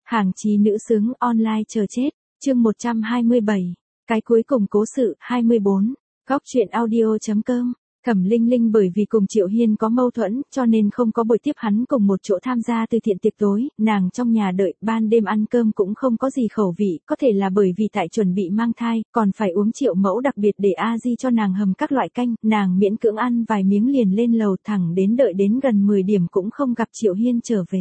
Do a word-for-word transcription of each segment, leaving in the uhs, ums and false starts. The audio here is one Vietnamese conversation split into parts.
Hàng chí nữ xứng online chờ chết, chương một trăm hai mươi bảy, cái cuối cùng cố sự, hai mươi bốn, góc truyện audio.com. Thẩm Linh Linh bởi vì cùng Triệu Hiên có mâu thuẫn, cho nên không có buổi tiếp hắn cùng một chỗ tham gia từ thiện tiệc tối, nàng trong nhà đợi, ban đêm ăn cơm cũng không có gì khẩu vị, có thể là bởi vì tại chuẩn bị mang thai, còn phải uống Triệu mẫu đặc biệt để a di cho nàng hầm các loại canh, nàng miễn cưỡng ăn vài miếng liền lên lầu thẳng đến đợi đến gần mười điểm cũng không gặp Triệu Hiên trở về.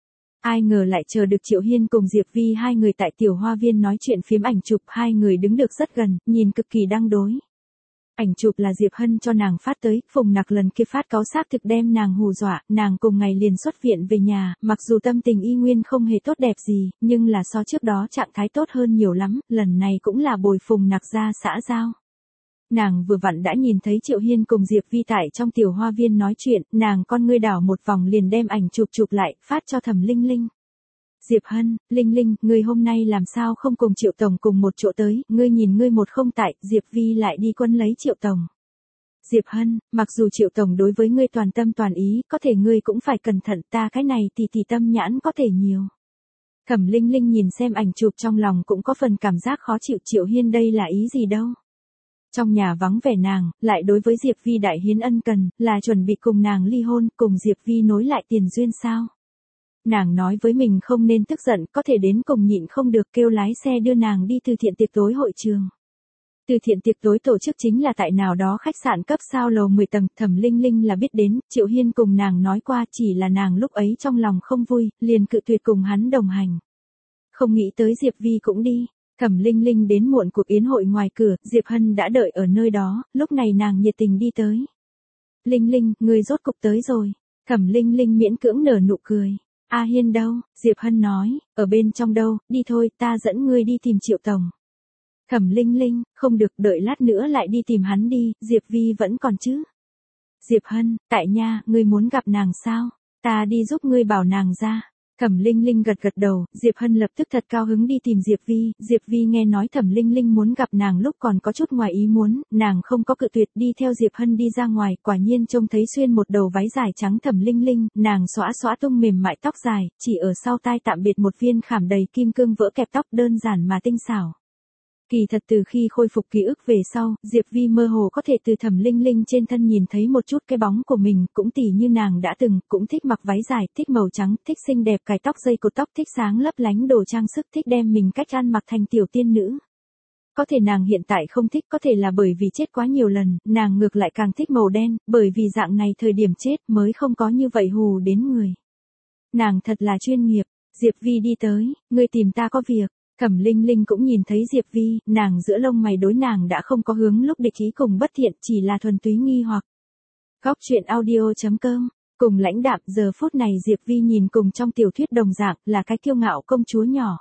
Ai ngờ lại chờ được Triệu Hiên cùng Diệp Vi hai người tại tiểu hoa viên nói chuyện phiếm ảnh chụp, hai người đứng được rất gần, nhìn cực kỳ đăng đối. Ảnh chụp là Diệp Hân cho nàng phát tới, Phùng Nặc lần kia phát cáo xác thực đem nàng hù dọa, nàng cùng ngày liền xuất viện về nhà, mặc dù tâm tình y nguyên không hề tốt đẹp gì, nhưng là so trước đó trạng thái tốt hơn nhiều lắm, lần này cũng là bồi Phùng Nặc ra xã giao. Nàng vừa vặn đã nhìn thấy Triệu Hiên cùng Diệp Vi tại trong tiểu hoa viên nói chuyện, nàng con ngươi đảo một vòng liền đem ảnh chụp chụp lại, phát cho Thẩm Linh Linh. Diệp Hân, Linh Linh, ngươi hôm nay làm sao không cùng Triệu Tổng cùng một chỗ tới, ngươi nhìn ngươi một không tại, Diệp Vi lại đi quân lấy Triệu Tổng. Diệp Hân, mặc dù Triệu Tổng đối với ngươi toàn tâm toàn ý, có thể ngươi cũng phải cẩn thận, ta cái này thì thì tâm nhãn có thể nhiều. Thẩm Linh Linh nhìn xem ảnh chụp trong lòng cũng có phần cảm giác khó chịu, Triệu Hiên đây là ý gì đâu. Trong nhà vắng vẻ nàng, lại đối với Diệp Vi đại hiến ân cần, là chuẩn bị cùng nàng ly hôn, cùng Diệp Vi nối lại tiền duyên sao. Nàng nói với mình không nên tức giận, có thể đến cùng nhịn không được kêu lái xe đưa nàng đi từ thiện tiệc tối hội trường. Từ thiện tiệc tối tổ chức chính là tại nào đó khách sạn cấp sao lầu mười tầng, Thẩm Linh Linh là biết đến, Triệu Hiên cùng nàng nói qua, chỉ là nàng lúc ấy trong lòng không vui, liền cự tuyệt cùng hắn đồng hành. Không nghĩ tới Diệp Vi cũng đi. Thẩm Linh Linh đến muộn cuộc yến hội ngoài cửa, Diệp Hân đã đợi ở nơi đó, lúc này nàng nhiệt tình đi tới. Linh Linh, ngươi rốt cục tới rồi. Thẩm Linh Linh miễn cưỡng nở nụ cười. A Hiên đâu? Diệp Hân nói, ở bên trong đâu, đi thôi, ta dẫn ngươi đi tìm Triệu Tổng. Thẩm Linh Linh, không được, đợi lát nữa lại đi tìm hắn đi, Diệp Vi vẫn còn chứ. Diệp Hân, tại nha, ngươi muốn gặp nàng sao? Ta đi giúp ngươi bảo nàng ra. Thẩm Linh Linh gật gật đầu, Diệp Hân lập tức thật cao hứng đi tìm Diệp Vi, Diệp Vi nghe nói Thẩm Linh Linh muốn gặp nàng lúc còn có chút ngoài ý muốn, nàng không có cự tuyệt, đi theo Diệp Hân đi ra ngoài, quả nhiên trông thấy xuyên một đầu váy dài trắng Thẩm Linh Linh, nàng xõa xõa tung mềm mại tóc dài, chỉ ở sau tai tạm biệt một viên khảm đầy kim cương vỡ kẹp tóc đơn giản mà tinh xảo. Kỳ thật từ khi khôi phục ký ức về sau, Diệp Vi mơ hồ có thể từ Thẩm Linh Linh trên thân nhìn thấy một chút cái bóng của mình, cũng tỉ như nàng đã từng, cũng thích mặc váy dài, thích màu trắng, thích xinh đẹp cài tóc dây cột tóc, thích sáng lấp lánh đồ trang sức, thích đem mình cách ăn mặc thành tiểu tiên nữ. Có thể nàng hiện tại không thích, có thể là bởi vì chết quá nhiều lần, nàng ngược lại càng thích màu đen, bởi vì dạng này thời điểm chết mới không có như vậy hù đến người. Nàng thật là chuyên nghiệp. Diệp Vi đi tới, ngươi tìm ta có việc. Thẩm Linh Linh cũng nhìn thấy Diệp Vi, nàng giữa lông mày đối nàng đã không có hướng lúc địch ý cùng bất thiện, chỉ là thuần túy nghi hoặc. Góc truyện audio.com, cùng lãnh đạm, giờ phút này Diệp Vi nhìn cùng trong tiểu thuyết đồng dạng, là cái kiêu ngạo công chúa nhỏ.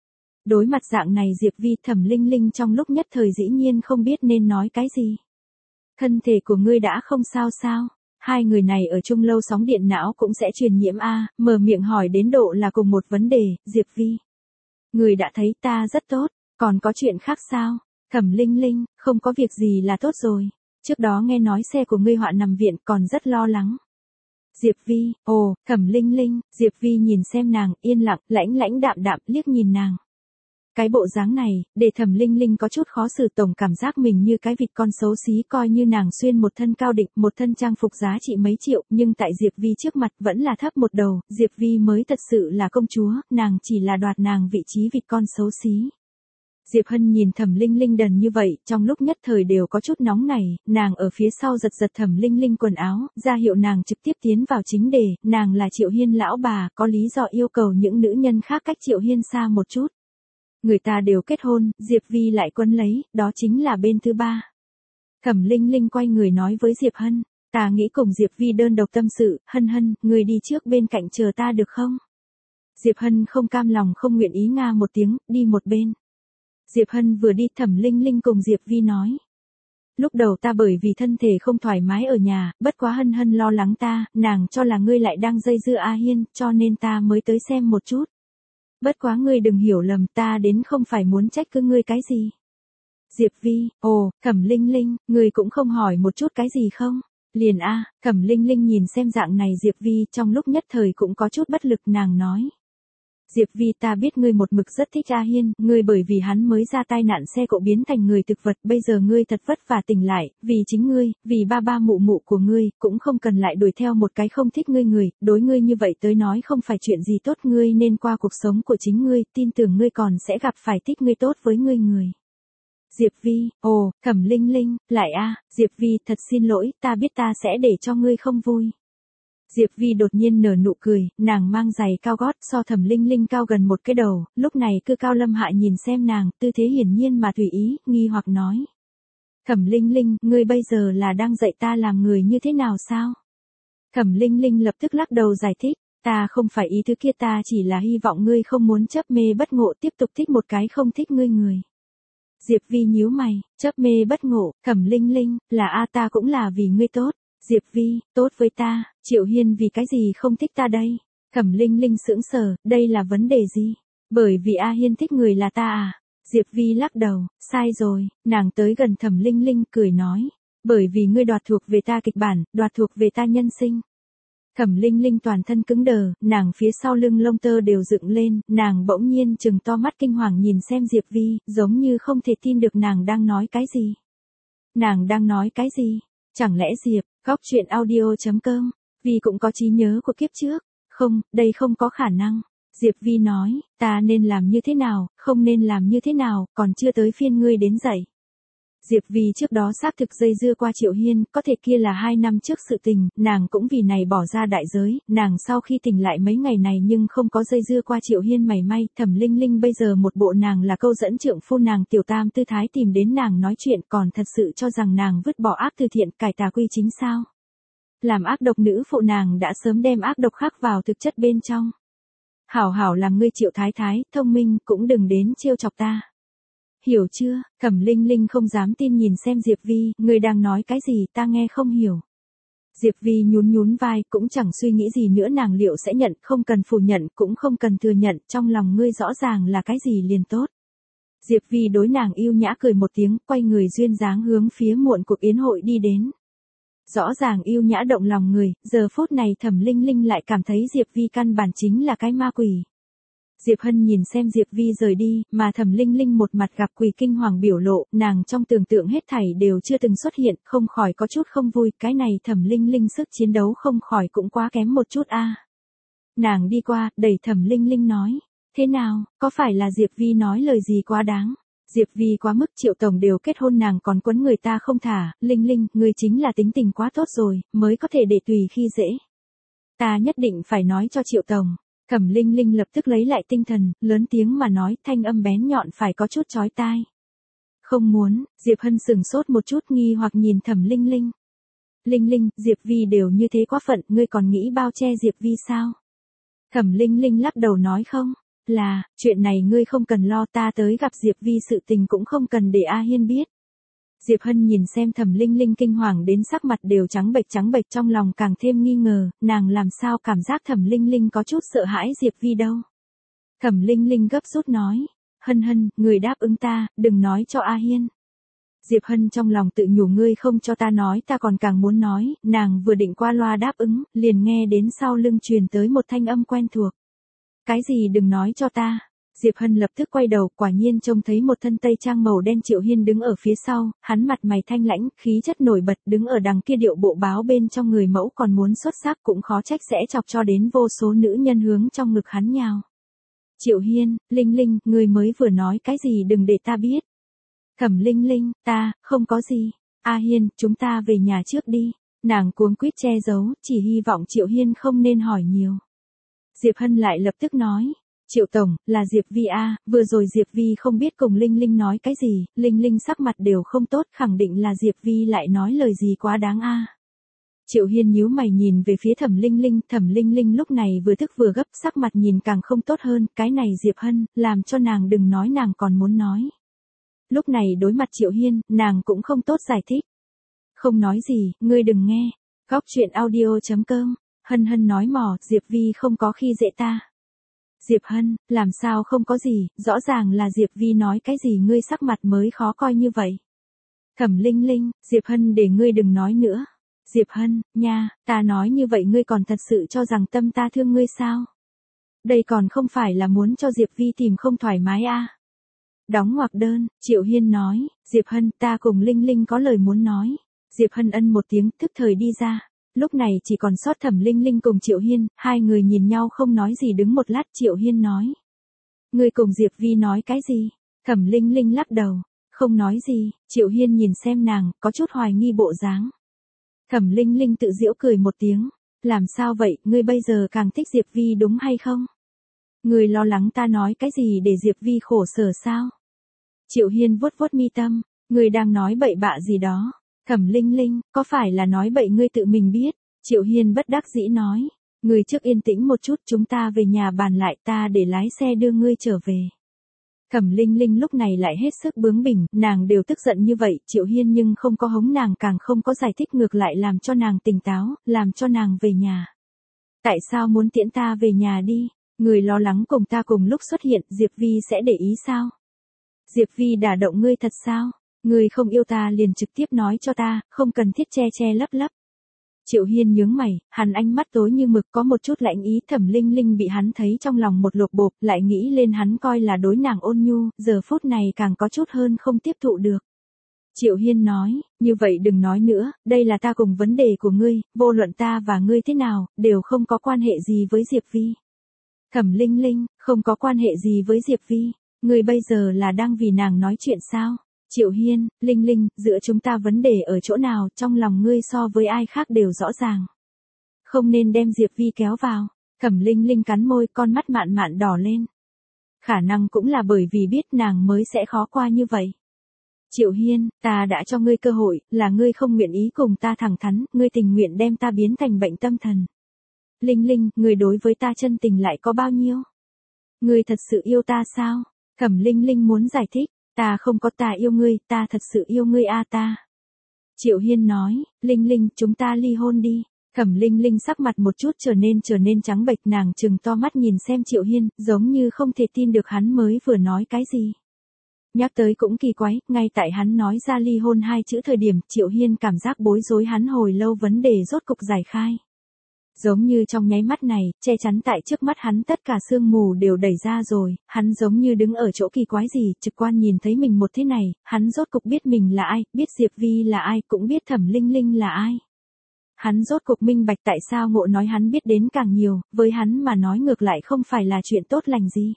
Đối mặt dạng này Diệp Vi, Thẩm Linh Linh trong lúc nhất thời dĩ nhiên không biết nên nói cái gì. Thân thể của ngươi đã không sao sao? Hai người này ở chung lâu sóng điện não cũng sẽ truyền nhiễm a, mở miệng hỏi đến độ là cùng một vấn đề, Diệp Vi. Người đã thấy ta rất tốt, còn có chuyện khác sao? Thẩm Linh Linh, không có việc gì là tốt rồi. Trước đó nghe nói xe của ngươi họa nằm viện còn rất lo lắng. Diệp Vi, ồ, Thẩm Linh Linh, Diệp Vi nhìn xem nàng, yên lặng, lãnh lãnh đạm đạm, liếc nhìn nàng. Cái bộ dáng này, để Thẩm Linh Linh có chút khó xử, tổng cảm giác mình như cái vịt con xấu xí, coi như nàng xuyên một thân cao định, một thân trang phục giá trị mấy triệu, nhưng tại Diệp Vi trước mặt vẫn là thấp một đầu, Diệp Vi mới thật sự là công chúa, nàng chỉ là đoạt nàng vị trí vịt con xấu xí. Diệp Hân nhìn Thẩm Linh Linh đần như vậy, trong lúc nhất thời đều có chút nóng nảy, nàng ở phía sau giật giật Thẩm Linh Linh quần áo, ra hiệu nàng trực tiếp tiến vào chính đề, nàng là Triệu Hiên lão bà, có lý do yêu cầu những nữ nhân khác cách Triệu Hiên xa một chút. Người ta đều kết hôn, Diệp Vi lại quân lấy, đó chính là bên thứ ba. Thẩm Linh Linh quay người nói với Diệp Hân, ta nghĩ cùng Diệp Vi đơn độc tâm sự, Hân Hân, người đi trước bên cạnh chờ ta được không? Diệp Hân không cam lòng không nguyện ý nga một tiếng, đi một bên. Diệp Hân vừa đi, Thẩm Linh Linh cùng Diệp Vi nói. Lúc đầu ta bởi vì thân thể không thoải mái ở nhà, bất quá Hân Hân lo lắng ta, nàng cho là ngươi lại đang dây dưa A Hiên, cho nên ta mới tới xem một chút. Bất quá ngươi đừng hiểu lầm, ta đến không phải muốn trách cứ ngươi cái gì. Diệp Vi, ồ, Thẩm Linh Linh, ngươi cũng không hỏi một chút cái gì không? Liền a, Thẩm Linh Linh nhìn xem dạng này Diệp Vi trong lúc nhất thời cũng có chút bất lực, nàng nói. Diệp Vi, ta biết ngươi một mực rất thích A Hiên, ngươi bởi vì hắn mới ra tai nạn xe cộ biến thành người thực vật, bây giờ ngươi thật vất vả tỉnh lại, vì chính ngươi, vì ba ba mụ mụ của ngươi, cũng không cần lại đuổi theo một cái không thích ngươi người, đối ngươi như vậy tới nói không phải chuyện gì tốt, ngươi nên qua cuộc sống của chính ngươi, tin tưởng ngươi còn sẽ gặp phải thích ngươi tốt với ngươi người. Diệp Vi, ồ, Thẩm Linh Linh, lại a, Diệp Vi, thật xin lỗi, ta biết ta sẽ để cho ngươi không vui. Diệp Vi đột nhiên nở nụ cười, nàng mang giày cao gót so Thẩm Linh Linh cao gần một cái đầu, lúc này Cư Cao Lâm Hạ nhìn xem nàng, tư thế hiển nhiên mà tùy ý, nghi hoặc nói. Thẩm Linh Linh, ngươi bây giờ là đang dạy ta làm người như thế nào sao? Thẩm Linh Linh lập tức lắc đầu giải thích, ta không phải ý thứ kia, ta chỉ là hy vọng ngươi không muốn chấp mê bất ngộ tiếp tục thích một cái không thích ngươi người. Diệp Vi nhíu mày, chấp mê bất ngộ, Thẩm Linh Linh, là a ta cũng là vì ngươi tốt. Diệp Vi, tốt với ta, Triệu Hiên vì cái gì không thích ta đây? Thẩm Linh Linh sững sờ, đây là vấn đề gì? Bởi vì A Hiên thích người là ta à? Diệp Vi lắc đầu, sai rồi, nàng tới gần Thẩm Linh Linh cười nói, bởi vì ngươi đoạt thuộc về ta kịch bản, đoạt thuộc về ta nhân sinh. Thẩm Linh Linh toàn thân cứng đờ, nàng phía sau lưng lông tơ đều dựng lên, nàng bỗng nhiên trừng to mắt kinh hoàng nhìn xem Diệp Vi, giống như không thể tin được nàng đang nói cái gì. Nàng đang nói cái gì? Chẳng lẽ Diệp, góc chuyện audio chấm com, Vi cũng có trí nhớ của kiếp trước? Không, đây không có khả năng. Diệp Vi nói, ta nên làm như thế nào, không nên làm như thế nào, còn chưa tới phiên ngươi đến dạy. Diệp Vi trước đó xác thực dây dưa qua Triệu Hiên, có thể kia là hai năm trước sự tình, nàng cũng vì này bỏ ra đại giới, nàng sau khi tỉnh lại mấy ngày này nhưng không có dây dưa qua Triệu Hiên mảy may, Thẩm Linh Linh bây giờ một bộ nàng là câu dẫn trượng phu nàng tiểu tam tư thái tìm đến nàng nói chuyện, còn thật sự cho rằng nàng vứt bỏ ác từ thiện, cải tà quy chính sao? Làm ác độc nữ phụ nàng đã sớm đem ác độc khắc vào thực chất bên trong. Hảo hảo làm ngươi Triệu thái thái, thông minh, cũng đừng đến trêu chọc ta. Hiểu chưa? Thẩm Linh Linh không dám tin nhìn xem Diệp Vi, ngươi đang nói cái gì, ta nghe không hiểu. Diệp Vi nhún nhún vai, cũng chẳng suy nghĩ gì nữa, nàng liệu sẽ nhận, không cần phủ nhận, cũng không cần thừa nhận, trong lòng ngươi rõ ràng là cái gì liền tốt. Diệp Vi đối nàng yêu nhã cười một tiếng, quay người duyên dáng hướng phía muộn cuộc yến hội đi đến. Rõ ràng yêu nhã động lòng người, giờ phút này Thẩm Linh Linh lại cảm thấy Diệp Vi căn bản chính là cái ma quỷ. Diệp Hân nhìn xem Diệp Vi rời đi, mà Thẩm Linh Linh một mặt gặp quỷ kinh hoàng biểu lộ, nàng trong tưởng tượng hết thảy đều chưa từng xuất hiện, không khỏi có chút không vui, cái này Thẩm Linh Linh sức chiến đấu không khỏi cũng quá kém một chút a. Nàng đi qua, đẩy Thẩm Linh Linh nói, thế nào, có phải là Diệp Vi nói lời gì quá đáng? Diệp Vi quá mức, Triệu tổng đều kết hôn nàng còn quấn người ta không thả, Linh Linh, ngươi chính là tính tình quá tốt rồi, mới có thể để tùy khi dễ. Ta nhất định phải nói cho Triệu tổng. Thẩm Linh Linh lập tức lấy lại tinh thần, lớn tiếng mà nói, thanh âm bén nhọn phải có chút chói tai. Không muốn, Diệp Hân sừng sốt một chút nghi hoặc nhìn Thẩm Linh Linh. Linh Linh, Diệp Vi đều như thế quá phận, ngươi còn nghĩ bao che Diệp Vi sao? Thẩm Linh Linh lắc đầu nói không, là, chuyện này ngươi không cần lo, ta tới gặp Diệp Vi sự tình cũng không cần để A Hiên biết. Diệp Hân nhìn xem Thẩm Linh Linh kinh hoàng đến sắc mặt đều trắng bệch trắng bệch, trong lòng càng thêm nghi ngờ, nàng làm sao cảm giác Thẩm Linh Linh có chút sợ hãi Diệp Vi đâu. Thẩm Linh Linh gấp rút nói, Hân Hân, người đáp ứng ta, đừng nói cho A Hiên. Diệp Hân trong lòng tự nhủ, ngươi không cho ta nói ta còn càng muốn nói, nàng vừa định qua loa đáp ứng, liền nghe đến sau lưng truyền tới một thanh âm quen thuộc. Cái gì đừng nói cho ta? Diệp Hân lập tức quay đầu, quả nhiên trông thấy một thân tây trang màu đen Triệu Hiên đứng ở phía sau, hắn mặt mày thanh lãnh, khí chất nổi bật, đứng ở đằng kia điệu bộ báo bên trong người mẫu còn muốn xuất sắc, cũng khó trách sẽ chọc cho đến vô số nữ nhân hướng trong ngực hắn nhào. Triệu Hiên, Linh Linh, người mới vừa nói cái gì đừng để ta biết. Thẩm Linh Linh, ta, không có gì. A Hiên, chúng ta về nhà trước đi. Nàng cuống quýt che giấu, chỉ hy vọng Triệu Hiên không nên hỏi nhiều. Diệp Hân lại lập tức nói. Triệu tổng, là Diệp Vi a, vừa rồi Diệp Vi không biết cùng Linh Linh nói cái gì, Linh Linh sắc mặt đều không tốt, khẳng định là Diệp Vi lại nói lời gì quá đáng a. Triệu Hiên nhíu mày nhìn về phía Thẩm Linh Linh, Thẩm Linh Linh lúc này vừa thức vừa gấp, sắc mặt nhìn càng không tốt hơn, cái này Diệp Hân, làm cho nàng đừng nói nàng còn muốn nói. Lúc này đối mặt Triệu Hiên, nàng cũng không tốt giải thích. Không nói gì, ngươi đừng nghe. Góc chuyện audio chấm com, Hân Hân nói mò, Diệp Vi không có khi dễ ta. Diệp Hân, làm sao không có gì, rõ ràng là Diệp Vi nói cái gì ngươi sắc mặt mới khó coi như vậy. Thẩm Linh Linh, Diệp Hân để ngươi đừng nói nữa. Diệp Hân, nha, ta nói như vậy ngươi còn thật sự cho rằng tâm ta thương ngươi sao? Đây còn không phải là muốn cho Diệp Vi tìm không thoải mái à. Đóng ngoặc đơn, Triệu Hiên nói, Diệp Hân, ta cùng Linh Linh có lời muốn nói. Diệp Hân ân một tiếng, tức thời đi ra. Lúc này chỉ còn sót Thẩm Linh Linh cùng Triệu Hiên, hai người nhìn nhau không nói gì đứng một lát. Triệu Hiên nói, ngươi cùng Diệp Vi nói cái gì? Thẩm Linh Linh lắc đầu, không nói gì. Triệu Hiên nhìn xem nàng, có chút hoài nghi bộ dáng. Thẩm Linh Linh tự giễu cười một tiếng, làm sao vậy, ngươi bây giờ càng thích Diệp Vi đúng hay không? Ngươi lo lắng ta nói cái gì để Diệp Vi khổ sở sao? Triệu Hiên vuốt vuốt mi tâm, ngươi đang nói bậy bạ gì đó. Thẩm Linh Linh, có phải là nói bậy ngươi tự mình biết? Triệu Hiên bất đắc dĩ nói, ngươi trước yên tĩnh một chút, chúng ta về nhà bàn lại, ta để lái xe đưa ngươi trở về. Thẩm Linh Linh lúc này lại hết sức bướng bỉnh, nàng đều tức giận như vậy, Triệu Hiên nhưng không có hống nàng, càng không có giải thích, ngược lại làm cho nàng tỉnh táo, làm cho nàng về nhà. Tại sao muốn tiễn ta về nhà đi? Người lo lắng cùng ta cùng lúc xuất hiện, Diệp Vi sẽ để ý sao? Diệp Vi đả động ngươi thật sao? Ngươi không yêu ta liền trực tiếp nói cho ta, không cần thiết che che lấp lấp. Triệu Hiên nhướng mày, hắn ánh mắt tối như mực, có một chút lạnh ý. Thẩm Linh Linh bị hắn thấy trong lòng một lột bột, lại nghĩ lên hắn coi là đối nàng ôn nhu, giờ phút này càng có chút hơn không tiếp thụ được. Triệu Hiên nói, như vậy đừng nói nữa, đây là ta cùng vấn đề của ngươi, vô luận ta và ngươi thế nào, đều không có quan hệ gì với Diệp Vi. Thẩm Linh Linh, không có quan hệ gì với Diệp Vi, ngươi bây giờ là đang vì nàng nói chuyện sao? Triệu Hiên, Linh Linh, giữa chúng ta vấn đề ở chỗ nào, trong lòng ngươi so với ai khác đều rõ ràng. Không nên đem Diệp Vi kéo vào. Thẩm Linh Linh cắn môi, con mắt mạn mạn đỏ lên. Khả năng cũng là bởi vì biết nàng mới sẽ khó qua như vậy. Triệu Hiên, ta đã cho ngươi cơ hội, là ngươi không nguyện ý cùng ta thẳng thắn, ngươi tình nguyện đem ta biến thành bệnh tâm thần. Linh Linh, ngươi đối với ta chân tình lại có bao nhiêu? Ngươi thật sự yêu ta sao? Thẩm Linh Linh muốn giải thích. Ta không có, ta yêu ngươi, ta thật sự yêu ngươi a ta. Triệu Hiên nói, Linh Linh, chúng ta ly hôn đi. Thẩm Linh Linh sắc mặt một chút trở nên trở nên trắng bệch, nàng trừng to mắt nhìn xem Triệu Hiên, giống như không thể tin được hắn mới vừa nói cái gì. Nhắc tới cũng kỳ quái, ngay tại hắn nói ra ly hôn hai chữ thời điểm, Triệu Hiên cảm giác bối rối, hắn hồi lâu vấn đề rốt cục giải khai. Giống như trong nháy mắt này, che chắn tại trước mắt hắn tất cả sương mù đều đẩy ra rồi, hắn giống như đứng ở chỗ kỳ quái gì, trực quan nhìn thấy mình một thế này, hắn rốt cục biết mình là ai, biết Diệp Vi là ai, cũng biết Thẩm Linh Linh là ai. Hắn rốt cục minh bạch tại sao Ngộ nói hắn biết đến càng nhiều, với hắn mà nói ngược lại không phải là chuyện tốt lành gì.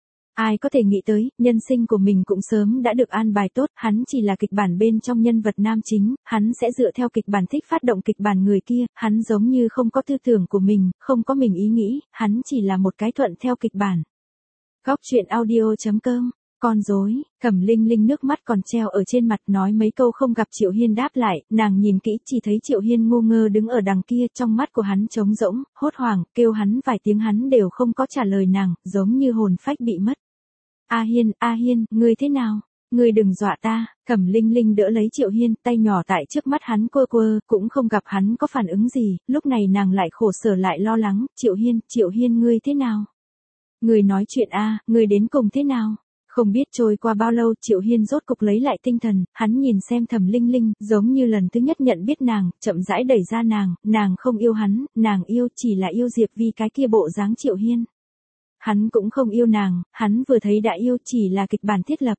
Ai có thể nghĩ tới, nhân sinh của mình cũng sớm đã được an bài tốt, hắn chỉ là kịch bản bên trong nhân vật nam chính, hắn sẽ dựa theo kịch bản thích phát động kịch bản người kia, hắn giống như không có tư tưởng của mình, không có mình ý nghĩ, hắn chỉ là một cái thuận theo kịch bản. Góc truyện audio chấm com, con rối, Thẩm Linh Linh nước mắt còn treo ở trên mặt, nói mấy câu không gặp Triệu Hiên đáp lại, nàng nhìn kỹ chỉ thấy Triệu Hiên ngu ngơ đứng ở đằng kia, trong mắt của hắn trống rỗng, hốt hoảng, kêu hắn vài tiếng hắn đều không có trả lời nàng, giống như hồn phách bị mất. A Hiên, A Hiên, ngươi thế nào? Ngươi đừng dọa ta. Thẩm Linh Linh đỡ lấy Triệu Hiên, tay nhỏ tại trước mắt hắn quơ quơ, cũng không gặp hắn có phản ứng gì, lúc này nàng lại khổ sở lại lo lắng, Triệu Hiên, Triệu Hiên ngươi thế nào? Ngươi nói chuyện a, ngươi đến cùng thế nào? Không biết trôi qua bao lâu, Triệu Hiên rốt cục lấy lại tinh thần, hắn nhìn xem Thẩm Linh Linh, giống như lần thứ nhất nhận biết nàng, chậm rãi đẩy ra nàng, nàng không yêu hắn, nàng yêu chỉ là yêu Diệp Vi cái kia bộ dáng Triệu Hiên. Hắn cũng không yêu nàng, hắn vừa thấy đã yêu, chỉ là kịch bản thiết lập.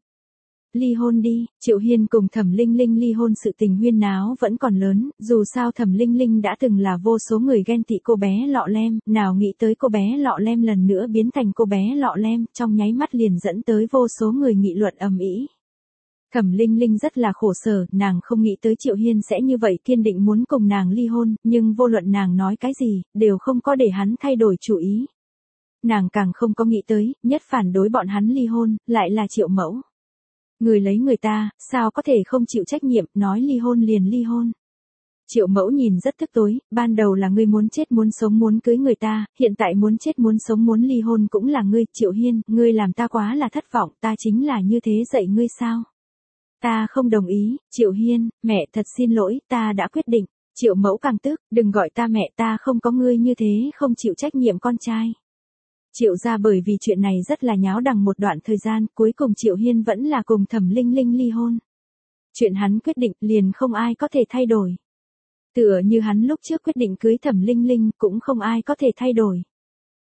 Ly hôn đi, Triệu Hiên cùng Thẩm Linh Linh ly hôn, sự tình huyên náo vẫn còn lớn, dù sao Thẩm Linh Linh đã từng là vô số người ghen tị cô bé lọ lem, nào nghĩ tới cô bé lọ lem lần nữa biến thành cô bé lọ lem, trong nháy mắt liền dẫn tới vô số người nghị luận ầm ĩ. Thẩm Linh Linh rất là khổ sở, nàng không nghĩ tới Triệu Hiên sẽ như vậy kiên định muốn cùng nàng ly hôn, nhưng vô luận nàng nói cái gì, đều không có để hắn thay đổi chủ ý. Nàng càng không có nghĩ tới, nhất phản đối bọn hắn ly hôn, lại là Triệu Mẫu. Người lấy người ta, sao có thể không chịu trách nhiệm, nói ly hôn liền ly hôn. Triệu Mẫu nhìn rất tức tối, ban đầu là ngươi muốn chết muốn sống muốn cưới người ta, hiện tại muốn chết muốn sống muốn ly hôn cũng là ngươi, Triệu Hiên, ngươi làm ta quá là thất vọng, ta chính là như thế dạy ngươi sao? Ta không đồng ý, Triệu Hiên, mẹ thật xin lỗi, ta đã quyết định. Triệu Mẫu càng tức, đừng gọi ta mẹ, ta không có ngươi như thế không chịu trách nhiệm con trai. Triệu gia bởi vì chuyện này rất là nháo đằng một đoạn thời gian, cuối cùng Triệu Hiên vẫn là cùng Thẩm Linh Linh ly hôn. Chuyện hắn quyết định liền không ai có thể thay đổi. Tựa như hắn lúc trước quyết định cưới Thẩm Linh Linh cũng không ai có thể thay đổi.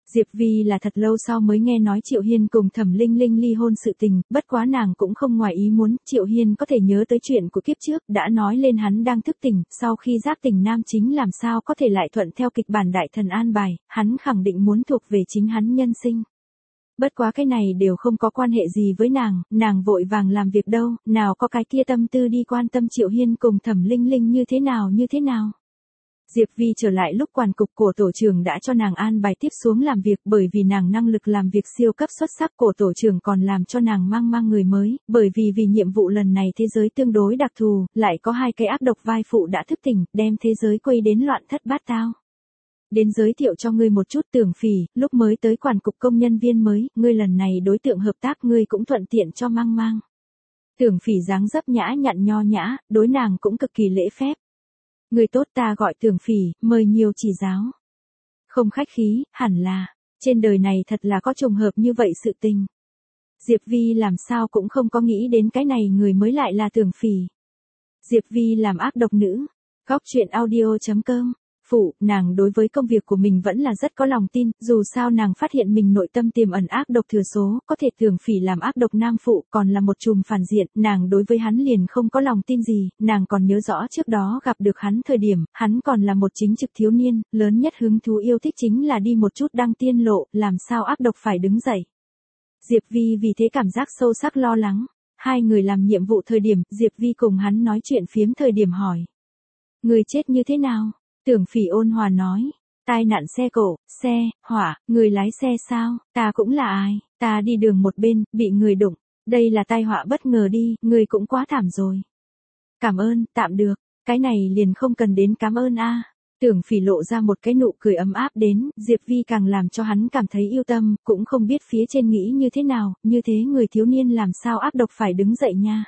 Diệp Vi là thật lâu sau mới nghe nói Triệu Hiên cùng Thẩm Linh Linh ly hôn sự tình, bất quá nàng cũng không ngoài ý muốn, Triệu Hiên có thể nhớ tới chuyện của kiếp trước, đã nói lên hắn đang thức tỉnh, sau khi giác tỉnh nam chính làm sao có thể lại thuận theo kịch bản đại thần an bài, hắn khẳng định muốn thuộc về chính hắn nhân sinh. Bất quá cái này đều không có quan hệ gì với nàng, nàng vội vàng làm việc đâu, nào có cái kia tâm tư đi quan tâm Triệu Hiên cùng Thẩm Linh Linh như thế nào như thế nào. Diệp Vi trở lại lúc quản cục, cổ tổ trưởng đã cho nàng an bài tiếp xuống làm việc, bởi vì nàng năng lực làm việc siêu cấp xuất sắc, cổ tổ trưởng còn làm cho nàng mang mang người mới, bởi vì vì nhiệm vụ lần này thế giới tương đối đặc thù, lại có hai cái ác độc vai phụ đã thức tỉnh, đem thế giới quay đến loạn thất bát tao. Đến giới thiệu cho ngươi một chút, Tưởng Phỉ, lúc mới tới quản cục công nhân viên mới, ngươi lần này đối tượng hợp tác ngươi cũng thuận tiện cho mang mang. Tưởng Phỉ dáng dấp nhã nhặn nho nhã, đối nàng cũng cực kỳ lễ phép. Người tốt, ta gọi Tưởng Phỉ, mời nhiều chỉ giáo. Không khách khí, hẳn là, trên đời này thật là có trùng hợp như vậy sự tình. Diệp Vi làm sao cũng không có nghĩ đến cái này người mới lại là Tưởng Phỉ. Diệp Vi làm ác độc nữ. Góc truyện audio chấm com. Phụ, nàng đối với công việc của mình vẫn là rất có lòng tin, dù sao nàng phát hiện mình nội tâm tiềm ẩn ác độc thừa số, có thể Tưởng Phỉ làm ác độc nam phụ, còn là một trùm phản diện, nàng đối với hắn liền không có lòng tin gì, nàng còn nhớ rõ trước đó gặp được hắn thời điểm, hắn còn là một chính trực thiếu niên, lớn nhất hứng thú yêu thích chính là đi một chút đăng tiên lộ, làm sao ác độc phải đứng dậy. Diệp Vi vì thế cảm giác sâu sắc lo lắng, hai người làm nhiệm vụ thời điểm, Diệp Vi cùng hắn nói chuyện phiếm thời điểm hỏi. Người chết như thế nào? Tưởng Phỉ ôn hòa nói, tai nạn xe cộ, xe, hỏa, người lái xe sao, ta cũng là ai, ta đi đường một bên, bị người đụng, đây là tai họa bất ngờ đi, người cũng quá thảm rồi. Cảm ơn, tạm được, cái này liền không cần đến cảm ơn a. Tưởng Phỉ lộ ra một cái nụ cười ấm áp đến, Diệp Vi càng làm cho hắn cảm thấy yêu tâm, cũng không biết phía trên nghĩ như thế nào, như thế người thiếu niên làm sao ác độc phải đứng dậy nha.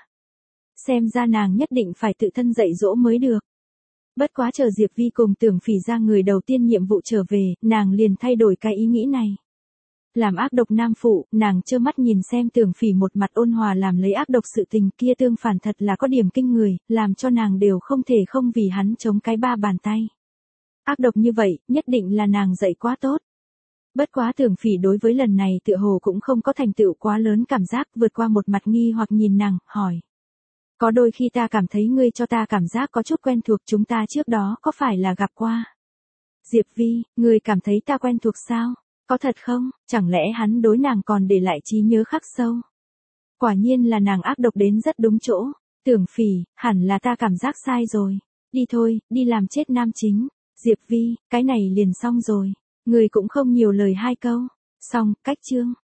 Xem ra nàng nhất định phải tự thân dạy dỗ mới được. Bất quá chờ Diệp Vi cùng Tưởng Phỉ ra người đầu tiên nhiệm vụ trở về, nàng liền thay đổi cái ý nghĩ này. Làm ác độc nam phụ, nàng trơ mắt nhìn xem Tưởng Phỉ một mặt ôn hòa làm lấy ác độc sự tình kia tương phản thật là có điểm kinh người, làm cho nàng đều không thể không vì hắn chống cái ba bàn tay. Ác độc như vậy, nhất định là nàng dạy quá tốt. Bất quá Tưởng Phỉ đối với lần này tựa hồ cũng không có thành tựu quá lớn cảm giác, vượt qua một mặt nghi hoặc nhìn nàng, hỏi. Có đôi khi ta cảm thấy ngươi cho ta cảm giác có chút quen thuộc, chúng ta trước đó có phải là gặp qua? Diệp Vi, ngươi cảm thấy ta quen thuộc sao? Có thật không? Chẳng lẽ hắn đối nàng còn để lại trí nhớ khắc sâu? Quả nhiên là nàng ác độc đến rất đúng chỗ. Tưởng Phỉ, hẳn là ta cảm giác sai rồi. Đi thôi, đi làm chết nam chính. Diệp Vi, cái này liền xong rồi. Ngươi cũng không nhiều lời hai câu. Xong, cách chương.